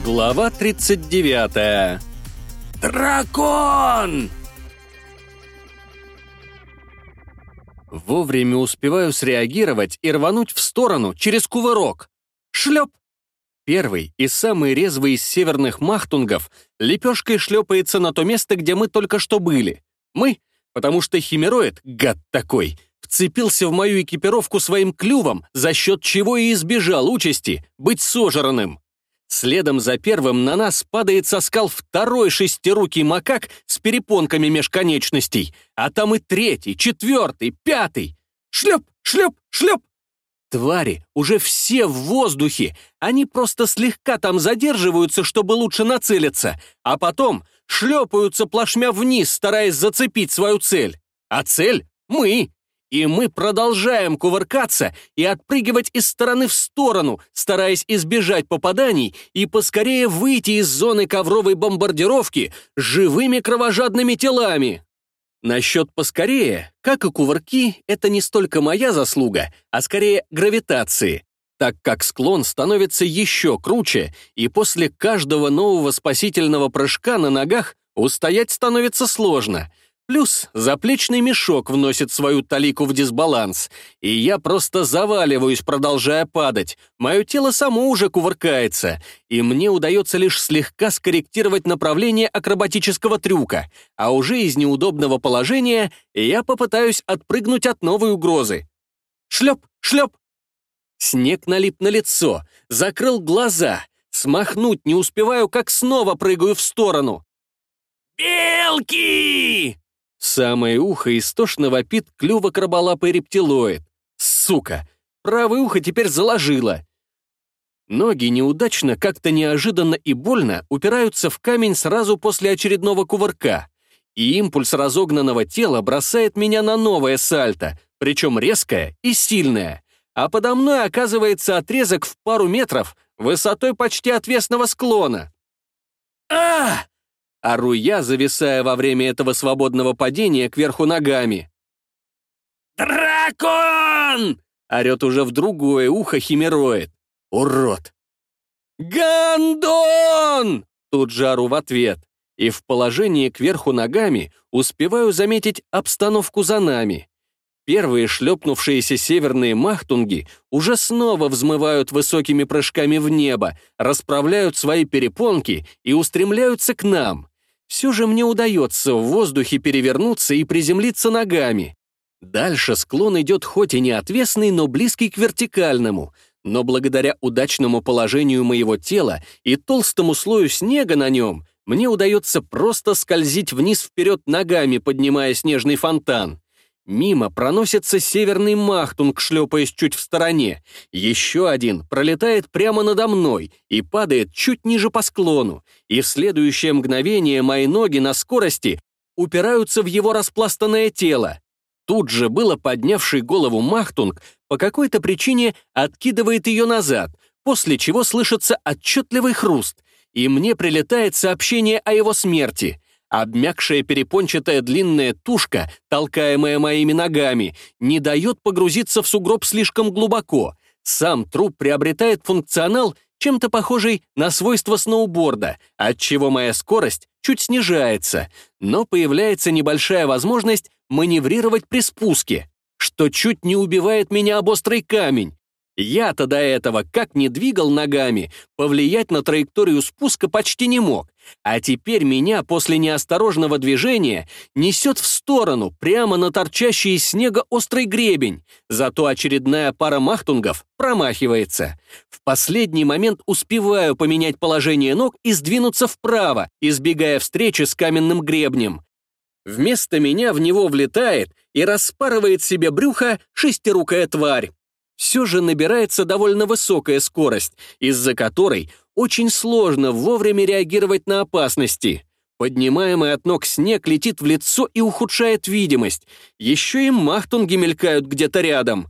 Глава 39. Дракон! Вовремя успеваю среагировать и рвануть в сторону через кувырок. Шлеп! Первый и самый резвый из северных махтунгов лепешкой шлепается на то место, где мы только что были. Мы, потому что химероид, гад такой, вцепился в мою экипировку своим клювом, за счет чего и избежал участи быть сожранным. Следом за первым на нас падает со скал второй шестирукий макак с перепонками меж конечностей, а там и третий, четвертый, пятый. Шлеп, шлеп, шлеп. Твари уже все в воздухе, они просто слегка там задерживаются, чтобы лучше нацелиться, а потом шлепаются плашмя вниз, стараясь зацепить свою цель. А цель — мы. И мы продолжаем кувыркаться и отпрыгивать из стороны в сторону, стараясь избежать попаданий и поскорее выйти из зоны ковровой бомбардировки живыми кровожадными телами. Насчет поскорее, как и кувырки, это не столько моя заслуга, а скорее гравитации, так как склон становится еще круче, и после каждого нового спасительного прыжка на ногах устоять становится сложно. Плюс заплечный мешок вносит свою талику в дисбаланс, и я просто заваливаюсь, продолжая падать. Мое тело само уже кувыркается, и мне удается лишь слегка скорректировать направление акробатического трюка, а уже из неудобного положения я попытаюсь отпрыгнуть от новой угрозы. Шлеп, шлеп. Снег налип на лицо, закрыл глаза. Смахнуть не успеваю, как снова прыгаю в сторону. «Белки!» В самое ухо истошно вопит клювокраболапый рептилоид. Сука! Правое ухо теперь заложило. Ноги неудачно, как-то неожиданно и больно упираются в камень сразу после очередного кувырка, и импульс разогнанного тела бросает меня на новое сальто, причем резкое и сильное, а подо мной оказывается отрезок в пару метров высотой почти отвесного склона. А! Ору я, зависая во время этого свободного падения кверху ногами. «Дракон!» — орет уже в другое ухо химероид. «Урод!» «Гондон!» — тут же ору в ответ. И в положении кверху ногами успеваю заметить обстановку за нами. Первые шлепнувшиеся северные махтунги уже снова взмывают высокими прыжками в небо, расправляют свои перепонки и устремляются к нам. Все же мне удается в воздухе перевернуться и приземлиться ногами. Дальше склон идет хоть и не отвесный, но близкий к вертикальному, но благодаря удачному положению моего тела и толстому слою снега на нем, мне удается просто скользить вниз-вперед ногами, поднимая снежный фонтан. Мимо проносится северный махтунг, шлепаясь чуть в стороне. Еще один пролетает прямо надо мной и падает чуть ниже по склону. И в следующее мгновение мои ноги на скорости упираются в его распластанное тело. Тут же было поднявший голову махтунг по какой-то причине откидывает ее назад, после чего слышится отчетливый хруст, и мне прилетает сообщение о его смерти. Обмякшая перепончатая длинная тушка, толкаемая моими ногами, не дает погрузиться в сугроб слишком глубоко. Сам труп приобретает функционал, чем-то похожий на свойства сноуборда, отчего моя скорость чуть снижается, но появляется небольшая возможность маневрировать при спуске, что чуть не убивает меня об острый камень. Я-то до этого как ни двигал ногами, повлиять на траекторию спуска почти не мог, а теперь меня после неосторожного движения несет в сторону, прямо на торчащий из снега острый гребень, зато очередная пара махтунгов промахивается. В последний момент успеваю поменять положение ног и сдвинуться вправо, избегая встречи с каменным гребнем. Вместо меня в него влетает и распарывает себе брюхо шестирукая тварь. Все же набирается довольно высокая скорость, из-за которой очень сложно вовремя реагировать на опасности. Поднимаемый от ног снег летит в лицо и ухудшает видимость. Еще и махтунги мелькают где-то рядом.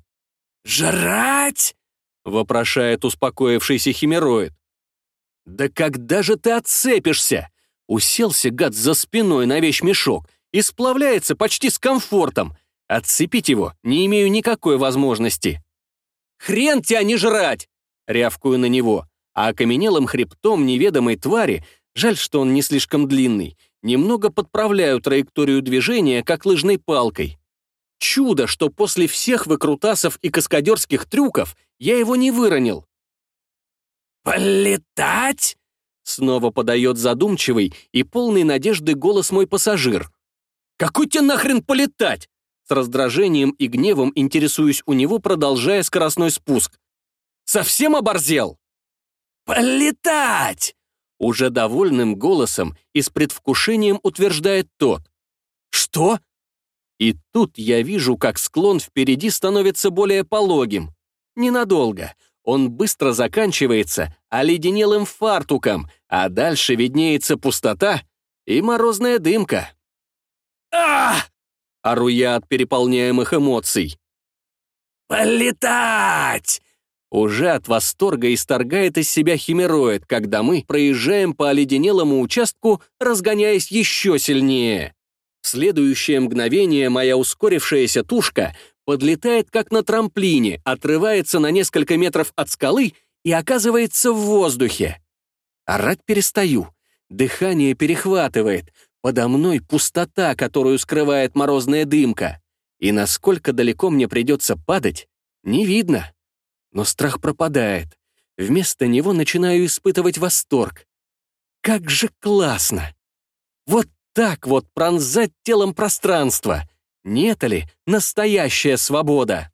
«Жрать?» — вопрошает успокоившийся химероид. «Да когда же ты отцепишься?» Уселся гад за спиной на вещмешок и сплавляется почти с комфортом. Отцепить его не имею никакой возможности. «Хрен тебя не жрать!» — рявкую на него. а окаменелым хребтом неведомой твари, жаль, что он не слишком длинный, немного подправляю траекторию движения, как лыжной палкой. Чудо, что после всех выкрутасов и каскадерских трюков я его не выронил. «Полетать?» — снова подает задумчивый и полный надежды голос мой пассажир. «Какой тебе нахрен полетать?» С раздражением и гневом интересуюсь у него, продолжая скоростной спуск. «Совсем оборзел?» «Полетать!» Уже довольным голосом и с предвкушением утверждает тот. «Что?» И тут я вижу, как склон впереди становится более пологим. Ненадолго. Он быстро заканчивается оледенелым фартуком, а дальше виднеется пустота и морозная дымка. «Ах!» — ору я от переполняемых эмоций. «Полетать!» Уже от восторга исторгает из себя химероид, когда мы проезжаем по оледенелому участку, разгоняясь еще сильнее. В следующее мгновение моя ускорившаяся тушка подлетает как на трамплине, отрывается на несколько метров от скалы и оказывается в воздухе. Орать перестаю. Дыхание перехватывает. Подо мной пустота, которую скрывает морозная дымка. И насколько далеко мне придется падать, не видно. Но страх пропадает. Вместо него начинаю испытывать восторг. Как же классно! Вот так вот пронзать телом пространство. Не это ли настоящая свобода?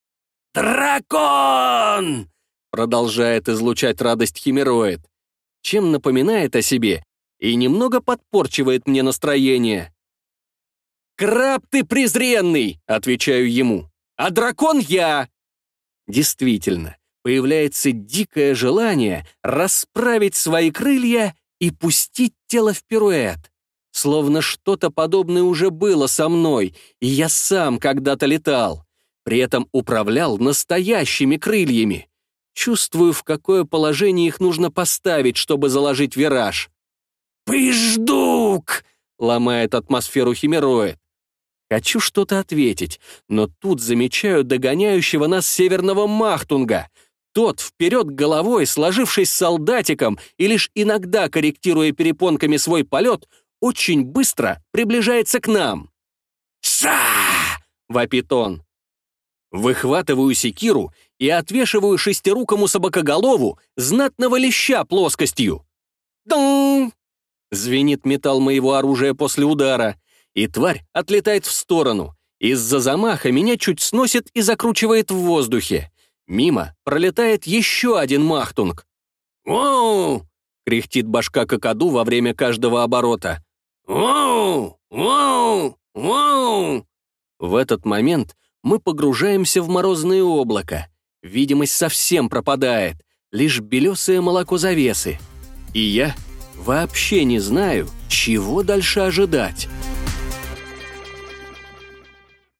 «Дракон!» — продолжает излучать радость химероид, чем напоминает о себе и немного подпорчивает мне настроение. «Краб ты презренный!» — отвечаю ему. «А дракон я!» Действительно, появляется дикое желание расправить свои крылья и пустить тело в пируэт. Словно что-то подобное уже было со мной, и я сам когда-то летал. При этом управлял настоящими крыльями. Чувствую, в какое положение их нужно поставить, чтобы заложить вираж. «Пыждук!» — ломает атмосферу химероид. Хочу что-то ответить, но тут замечаю догоняющего нас северного Махтунга. Тот вперед головой, сложившись солдатиком и лишь иногда корректируя перепонками свой полет, очень быстро приближается к нам. «Ша!» — вопит он. Выхватываю секиру и отвешиваю шестирукому собакоголову знатного леща плоскостью. «Дун!» — звенит металл моего оружия после удара, и тварь отлетает в сторону. Из-за замаха меня чуть сносит и закручивает в воздухе. Мимо пролетает еще один махтунг. «Воу!» — кряхтит башка какаду во время каждого оборота. «Воу! Воу! Воу!» В этот момент мы погружаемся в морозное облако. Видимость совсем пропадает, лишь белесое молоко завесы. И я вообще не знаю, чего дальше ожидать.